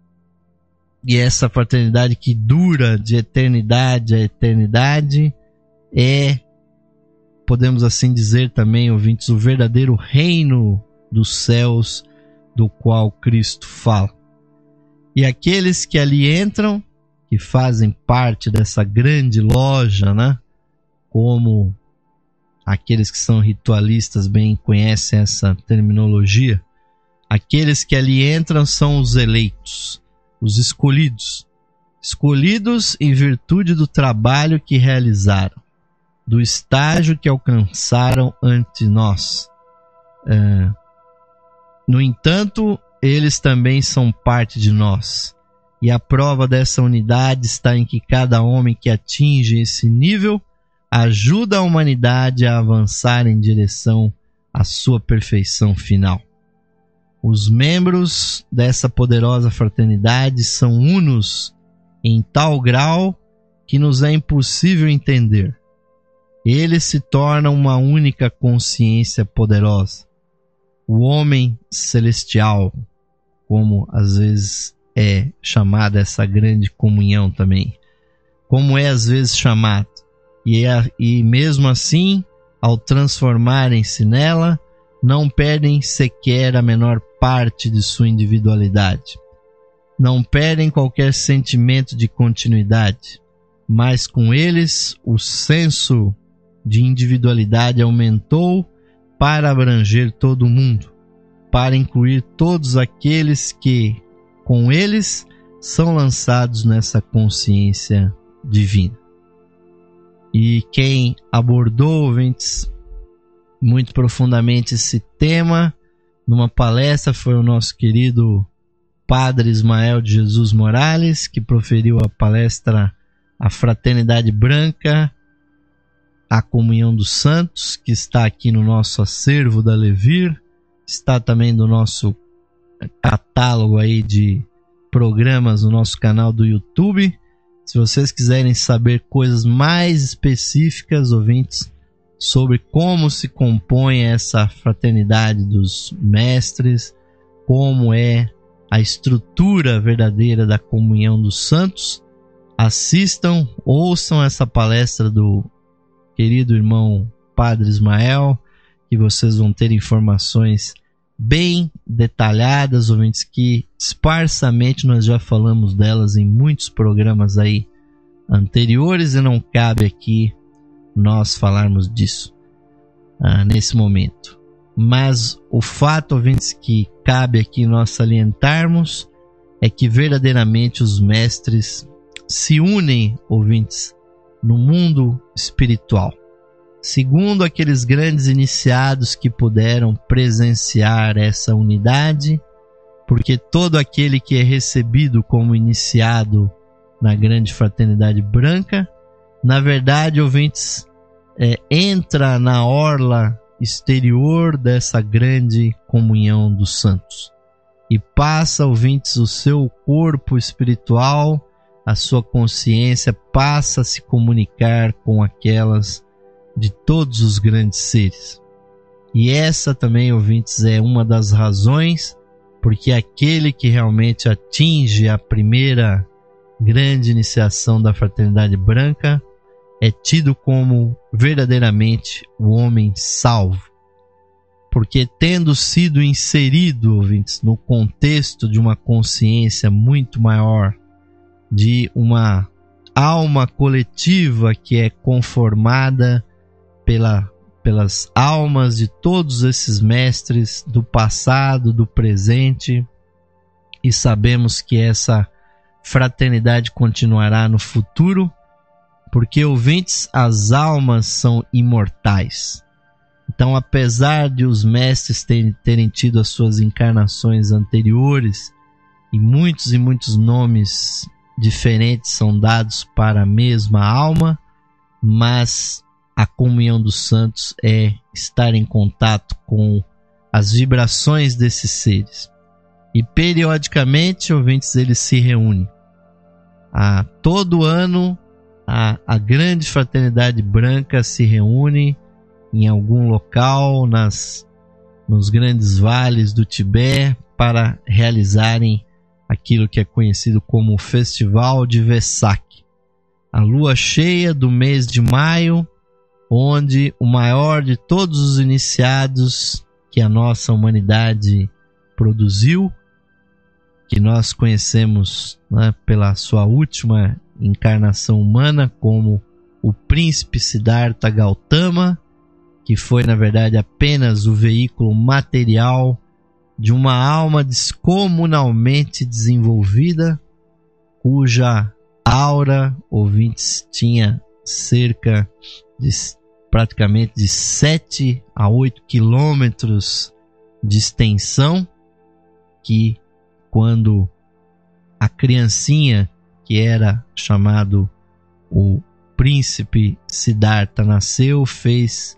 e essa fraternidade que dura de eternidade a eternidade, é, podemos assim dizer também, ouvintes, o verdadeiro reino dos céus do qual Cristo fala. E aqueles que ali entram, que fazem parte dessa grande loja, né? Como aqueles que são ritualistas bem conhecem essa terminologia, aqueles que ali entram são os eleitos, os escolhidos, escolhidos em virtude do trabalho que realizaram, do estágio que alcançaram ante nós. É, no entanto, eles também são parte de nós. E a prova dessa unidade está em que cada homem que atinge esse nível ajuda a humanidade a avançar em direção à sua perfeição final. Os membros dessa poderosa fraternidade são unos em tal grau que nos é impossível entender. Eles se tornam uma única consciência poderosa. O homem celestial, como às vezes é chamada essa grande comunhão também, como é às vezes chamado, e, é, e mesmo assim, ao transformarem-se nela, não perdem sequer a menor parte de sua individualidade, não perdem qualquer sentimento de continuidade, mas com eles o senso de individualidade aumentou para abranger todo o mundo, para incluir todos aqueles que, com eles, são lançados nessa consciência divina. E quem abordou, ouvintes, muito profundamente esse tema numa palestra foi o nosso querido Padre Ismael de Jesus Morales, que proferiu a palestra A Fraternidade Branca, a Comunhão dos Santos, que está aqui no nosso acervo da Levir, está também no nosso catálogo aí de programas no nosso canal do YouTube. Se vocês quiserem saber coisas mais específicas, ouvintes, sobre como se compõe essa fraternidade dos mestres, como é a estrutura verdadeira da comunhão dos santos, assistam, ouçam essa palestra do querido irmão Padre Ismael, que vocês vão ter informações bem detalhadas, ouvintes, que esparsamente nós já falamos delas em muitos programas aí anteriores e não cabe aqui nós falarmos disso ah, nesse momento. mas o fato, ouvintes, que cabe aqui nós salientarmos é que verdadeiramente os mestres se unem, ouvintes, no mundo espiritual. Segundo aqueles grandes iniciados que puderam presenciar essa unidade, porque todo aquele que é recebido como iniciado na grande fraternidade branca, na verdade, ouvintes, é, entra na orla exterior dessa grande comunhão dos santos e passa, ouvintes, o seu corpo espiritual, a sua consciência passa a se comunicar com aquelas de todos os grandes seres. E essa também, ouvintes, é uma das razões porque aquele que realmente atinge a primeira grande iniciação da fraternidade branca é tido como verdadeiramente o homem salvo. Porque tendo sido inserido, ouvintes, no contexto de uma consciência muito maior, de uma alma coletiva que é conformada pela, pelas almas de todos esses mestres do passado, do presente, e sabemos que essa fraternidade continuará no futuro, porque, ouvintes, as almas são imortais. Então, apesar de os mestres terem, terem tido as suas encarnações anteriores, e muitos e muitos nomes diferentes são dados para a mesma alma, mas a comunhão dos santos é estar em contato com as vibrações desses seres. E periodicamente, ouvintes, eles se reúnem. A todo ano, a, a grande fraternidade branca se reúne em algum local nas, nos grandes vales do Tibete para realizarem aquilo que é conhecido como o Festival de Vesak, a lua cheia do mês de maio, onde o maior de todos os iniciados que a nossa humanidade produziu, que nós conhecemos, né, pela sua última encarnação humana como o príncipe Siddhartha Gautama, que foi na verdade apenas o veículo material de uma alma descomunalmente desenvolvida, cuja aura, ouvintes, tinha cerca de praticamente de sete a oito quilômetros de extensão, que quando a criancinha que era chamado o príncipe Siddhartha nasceu, fez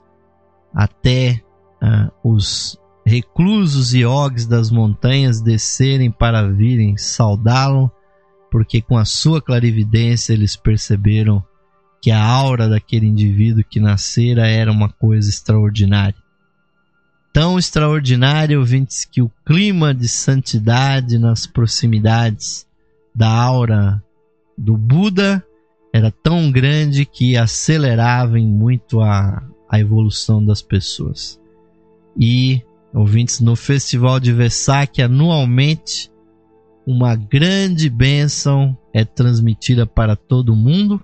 até uh, os reclusos iogues das montanhas descerem para virem saudá-lo, porque com a sua clarividência eles perceberam que a aura daquele indivíduo que nascera era uma coisa extraordinária. Tão extraordinária, ouvintes, que o clima de santidade nas proximidades da aura do Buda era tão grande que acelerava em muito a, a evolução das pessoas. E, ouvintes, no Festival de Vesak, anualmente, uma grande bênção é transmitida para todo mundo,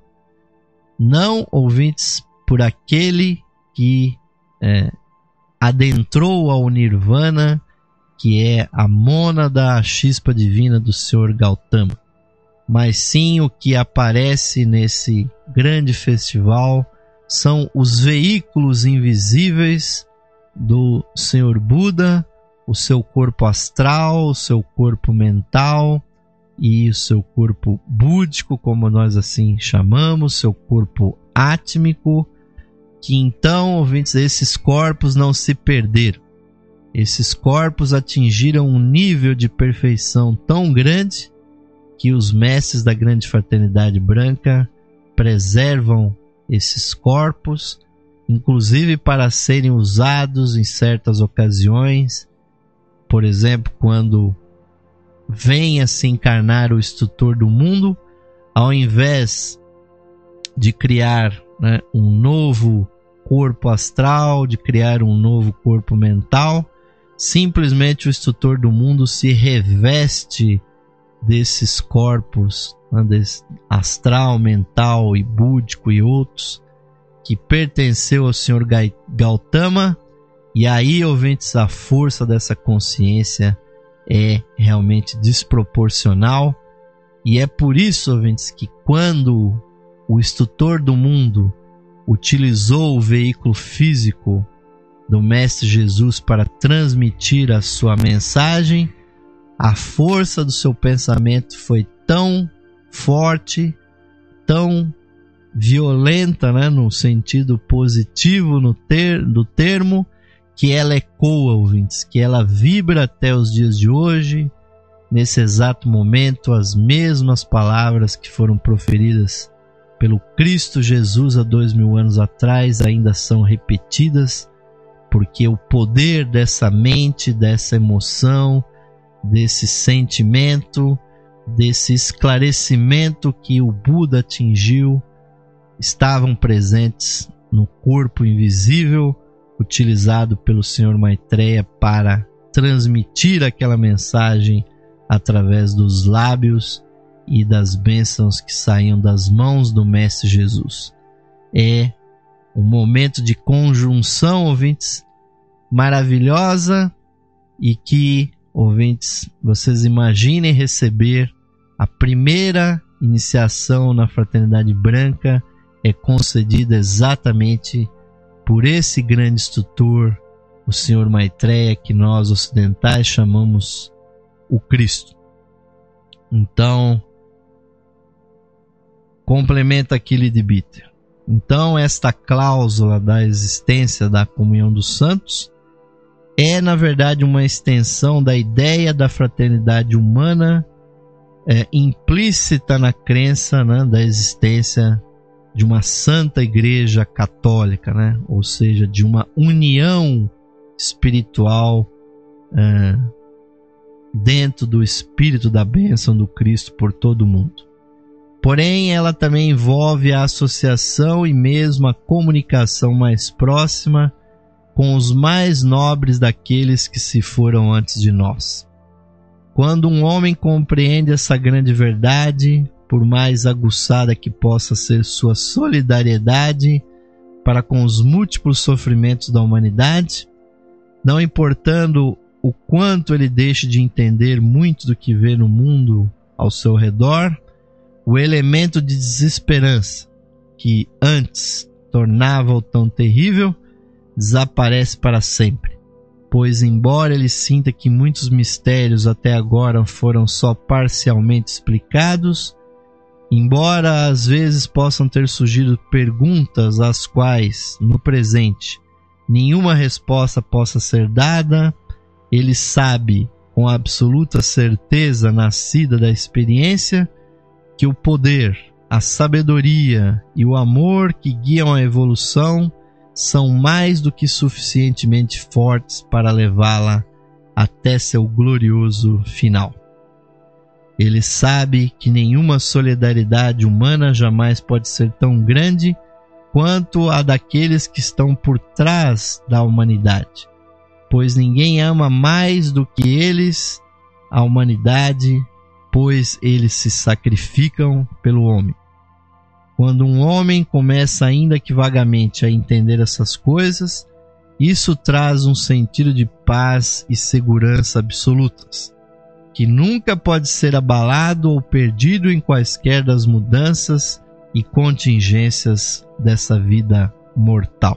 não, ouvintes, por aquele que é, adentrou ao Nirvana, que é a mônada, a chispa divina do Senhor Gautama, mas sim o que aparece nesse grande festival são os veículos invisíveis do Senhor Buda, o seu corpo astral, o seu corpo mental e o seu corpo búdico, como nós assim chamamos, seu corpo átmico, que então, ouvintes, esses corpos não se perderam. Esses corpos atingiram um nível de perfeição tão grande que os mestres da grande fraternidade branca preservam esses corpos, inclusive para serem usados em certas ocasiões. Por exemplo, quando vem a se encarnar o instrutor do mundo, ao invés de criar, né, um novo corpo astral, de criar um novo corpo mental, simplesmente o instrutor do mundo se reveste desses corpos, né, desse astral, mental e búdico e outros, que pertenceu ao senhor Gautama, E aí, ouvintes, a força dessa consciência é realmente desproporcional. E é por isso, ouvintes, que quando o instrutor do mundo utilizou o veículo físico do Mestre Jesus para transmitir a sua mensagem, a força do seu pensamento foi tão forte, tão violenta, né, no sentido positivo no ter, do termo, que ela ecoa, ouvintes, que ela vibra até os dias de hoje. Nesse exato momento, as mesmas palavras que foram proferidas pelo Cristo Jesus há dois mil anos atrás ainda são repetidas, porque o poder dessa mente, dessa emoção, desse sentimento, desse esclarecimento que o Buda atingiu, estavam presentes no corpo invisível utilizado pelo senhor Maitreya para transmitir aquela mensagem através dos lábios e das bênçãos que saíam das mãos do Mestre Jesus. É um momento de conjunção, ouvintes, maravilhosa, e que, ouvintes, vocês imaginem receber a primeira iniciação na Fraternidade Branca é concedida exatamente por esse grande instrutor, o senhor Maitreya, que nós ocidentais chamamos o Cristo. Então, complementa aquele de Bitter. Então, esta cláusula da existência da comunhão dos santos é, na verdade, uma extensão da ideia da fraternidade humana é, implícita na crença, né, da existência de uma santa igreja católica, né? Ou seja, de uma união espiritual é, dentro do espírito da bênção do Cristo por todo o mundo. Porém, ela também envolve a associação e mesmo a comunicação mais próxima com os mais nobres daqueles que se foram antes de nós. Quando um homem compreende essa grande verdade, por mais aguçada que possa ser sua solidariedade para com os múltiplos sofrimentos da humanidade, não importando o quanto ele deixe de entender muito do que vê no mundo ao seu redor, o elemento de desesperança que antes tornava-o tão terrível desaparece para sempre, pois embora ele sinta que muitos mistérios até agora foram só parcialmente explicados, embora às vezes possam ter surgido perguntas às quais, no presente, nenhuma resposta possa ser dada, ele sabe com absoluta certeza nascida da experiência que o poder, a sabedoria e o amor que guiam a evolução são mais do que suficientemente fortes para levá-la até seu glorioso final. Ele sabe que nenhuma solidariedade humana jamais pode ser tão grande quanto a daqueles que estão por trás da humanidade, pois ninguém ama mais do que eles a humanidade, pois eles se sacrificam pelo homem. Quando um homem começa ainda que vagamente a entender essas coisas, isso traz um sentido de paz e segurança absolutas, que nunca pode ser abalado ou perdido em quaisquer das mudanças e contingências dessa vida mortal.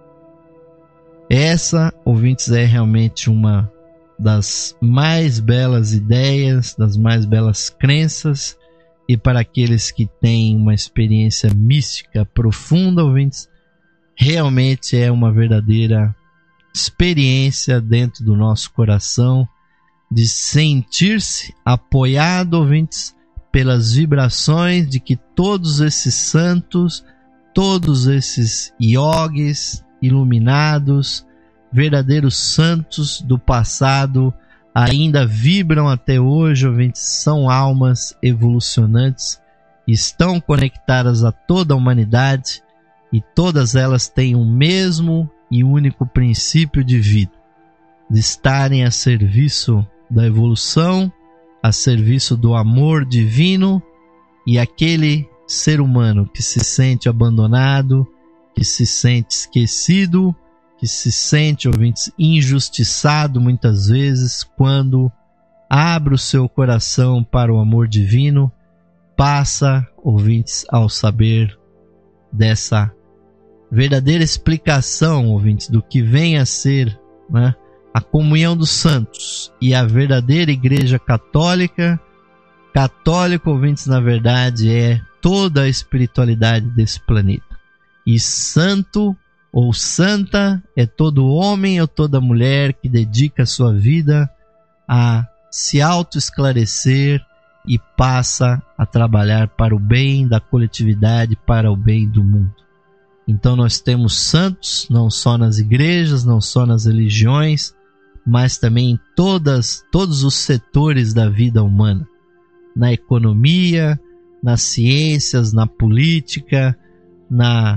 Essa, ouvintes, é realmente uma das mais belas ideias, das mais belas crenças, e para aqueles que têm uma experiência mística profunda, ouvintes, realmente é uma verdadeira experiência dentro do nosso coração de sentir-se apoiado, ouvintes, pelas vibrações de que todos esses santos, todos esses yogis iluminados, verdadeiros santos do passado, ainda vibram até hoje, ouvintes, são almas evolucionantes, estão conectadas a toda a humanidade e todas elas têm o mesmo e único princípio de vida, de estarem a serviço da evolução, a serviço do amor divino, e aquele ser humano que se sente abandonado, que se sente esquecido, que se sente, ouvintes, injustiçado muitas vezes, quando abre o seu coração para o amor divino, passa, ouvintes, ao saber dessa verdadeira explicação, ouvintes, do que vem a ser, né, a comunhão dos santos e a verdadeira Igreja Católica. Católico, ouvintes, na verdade é toda a espiritualidade desse planeta. E santo ou santa é todo homem ou toda mulher que dedica a sua vida a se auto-esclarecer e passa a trabalhar para o bem da coletividade, para o bem do mundo. Então nós temos santos, não só nas igrejas, não só nas religiões, mas também em todas, todos os setores da vida humana. Na economia, nas ciências, na política, na,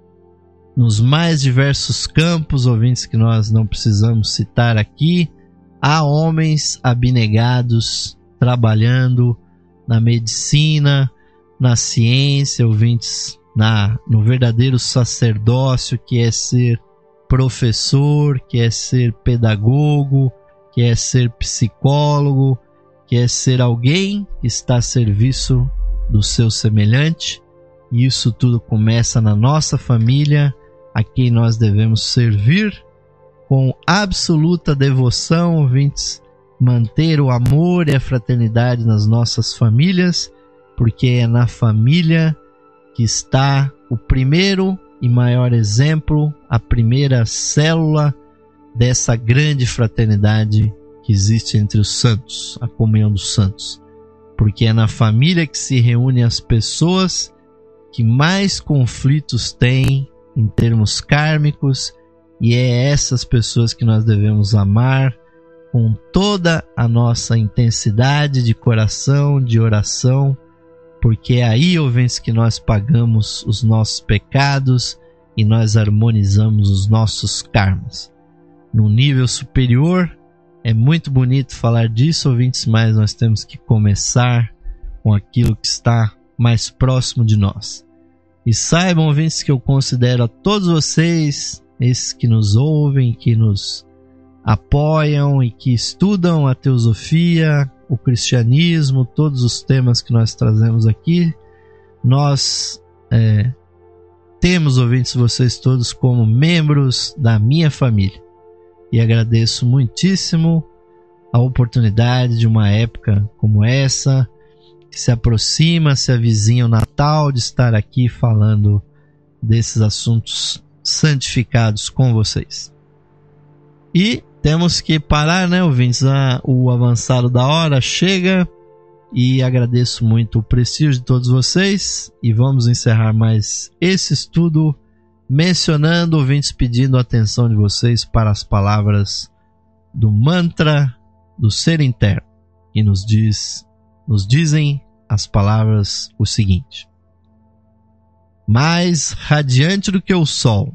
nos mais diversos campos, ouvintes, que nós não precisamos citar aqui, há homens abnegados trabalhando na medicina, na ciência, ouvintes, na, no verdadeiro sacerdócio, que é ser professor, que é ser pedagogo, que é ser psicólogo, que é ser alguém que está a serviço do seu semelhante. E isso tudo começa na nossa família, a quem nós devemos servir com absoluta devoção, ouvintes, manter o amor e a fraternidade nas nossas famílias, porque é na família que está o primeiro e maior exemplo, a primeira célula dessa grande fraternidade que existe entre os santos, a comunhão dos santos. Porque é na família que se reúnem as pessoas que mais conflitos têm em termos kármicos, e é essas pessoas que nós devemos amar com toda a nossa intensidade de coração, de oração, porque é aí, ouvintes, que nós pagamos os nossos pecados e nós harmonizamos os nossos karmas. Num nível superior, é muito bonito falar disso, ouvintes, mas nós temos que começar com aquilo que está mais próximo de nós. E saibam, ouvintes, que eu considero a todos vocês, esses que nos ouvem, que nos apoiam e que estudam a teosofia, o cristianismo, todos os temas que nós trazemos aqui, nós é, temos, ouvintes, vocês todos como membros da minha família. E agradeço muitíssimo a oportunidade de uma época como essa, que se aproxima, se avizinha o Natal, de estar aqui falando desses assuntos santificados com vocês. E temos que parar, né, ouvintes? Ah, o avançado da hora chega, e agradeço muito o prestígio de todos vocês, e vamos encerrar mais esse estudo mencionando, ouvintes, pedindo a atenção de vocês para as palavras do mantra do ser interno, que nos diz, nos dizem as palavras o seguinte: mais radiante do que o sol,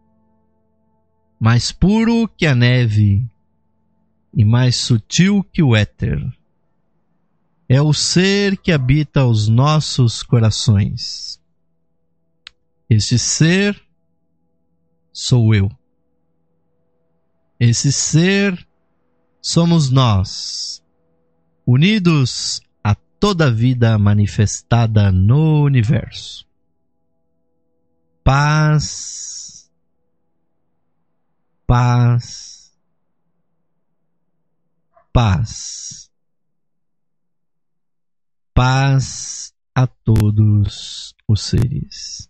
mais puro que a neve e mais sutil que o éter, é o ser que habita os nossos corações. Este ser sou eu. Esse ser somos nós, unidos a toda a vida manifestada no universo. Paz, paz, paz, paz a todos os seres.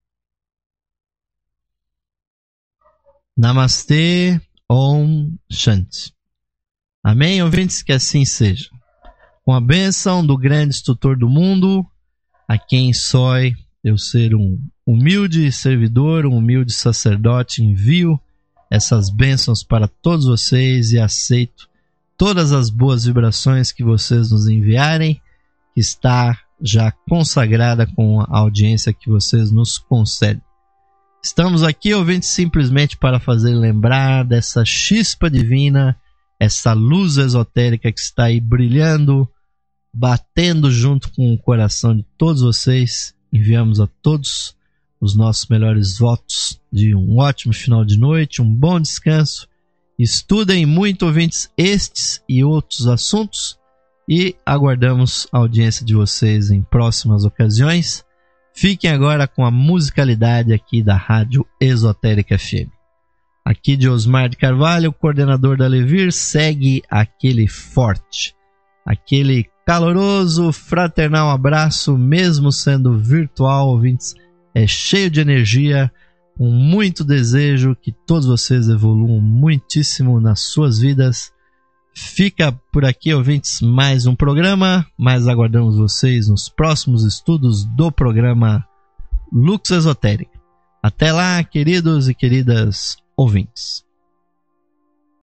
Namastê, Om Shanti. Amém, ouvintes? Que assim seja. Com a bênção do grande instrutor do mundo, a quem sói eu ser um humilde servidor, um humilde sacerdote, envio essas bênçãos para todos vocês e aceito todas as boas vibrações que vocês nos enviarem, que está já consagrada com a audiência que vocês nos concedem. Estamos aqui, ouvintes, simplesmente para fazer lembrar dessa chispa divina, essa luz esotérica que está aí brilhando, batendo junto com o coração de todos vocês. Enviamos a todos os nossos melhores votos de um ótimo final de noite, um bom descanso. Estudem muito, ouvintes, estes e outros assuntos, e aguardamos a audiência de vocês em próximas ocasiões. Fiquem agora com a musicalidade aqui da Rádio Esotérica F M. Aqui de Osmar de Carvalho, coordenador da Levir, segue aquele forte, aquele caloroso, fraternal abraço, mesmo sendo virtual, ouvintes, é cheio de energia, com muito desejo que todos vocês evoluam muitíssimo nas suas vidas. Fica por aqui, ouvintes, mais um programa, mas aguardamos vocês nos próximos estudos do programa Lux Esotérica. Até lá, queridos e queridas ouvintes.